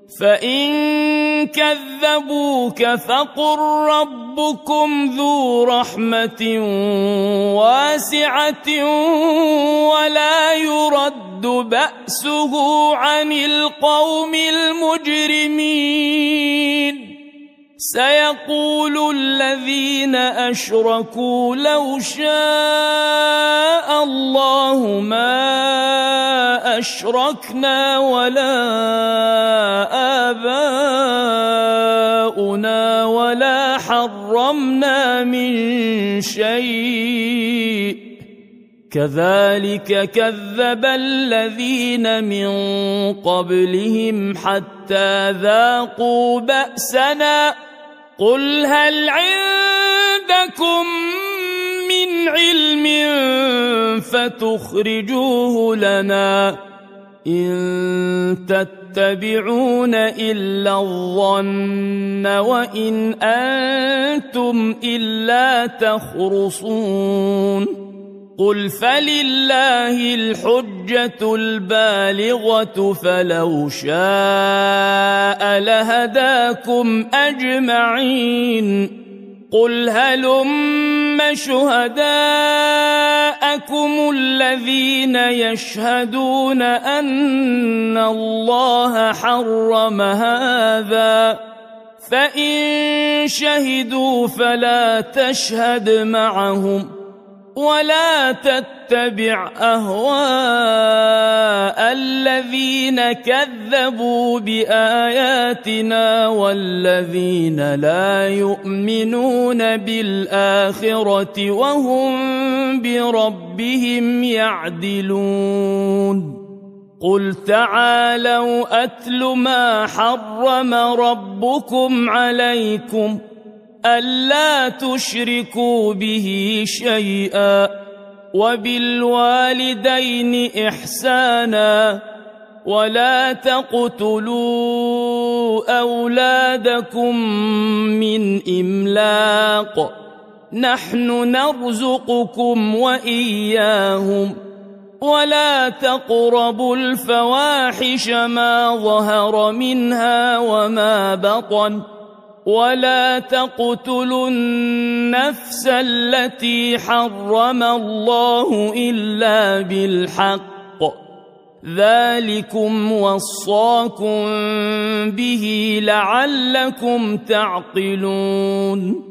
فإن كذبوك فقل ربكم ذو رحمة واسعة ولا يرد بأسه عن القوم المجرمين سيقول الذين أشركوا لو شاء الله ما أشركنا ولا آباؤنا ولا حرمنا من شيء كذلك كذب الذين من قبلهم حتى ذاقوا بأسنا قل هل عندكم من علم فتخرجوه لنا إن تتبعون إلا الظن وإن أنتم إلا تخرصون قل فلله الحجة البالغة فلو شاء لهداكم أجمعين قل هلم شهداءكم الذين يشهدون أن الله حرم هذا فإن شهدوا فلا تشهد معهم ولا تتبع أهواء الذين كذبوا بآياتنا والذين لا يؤمنون بالآخرة وهم بربهم يعدلون قل تعالوا أتل ما حرم ربكم عليكم ألا تشركوا به شيئا وبالوالدين إحسانا ولا تقتلوا أولادكم من إملاق نحن نرزقكم وإياهم ولا تقربوا الفواحش ما ظهر منها وما بطن ولا تقتلوا النفس التي حرم الله إلا بالحق ذلكم وصاكم به لعلكم تعقلون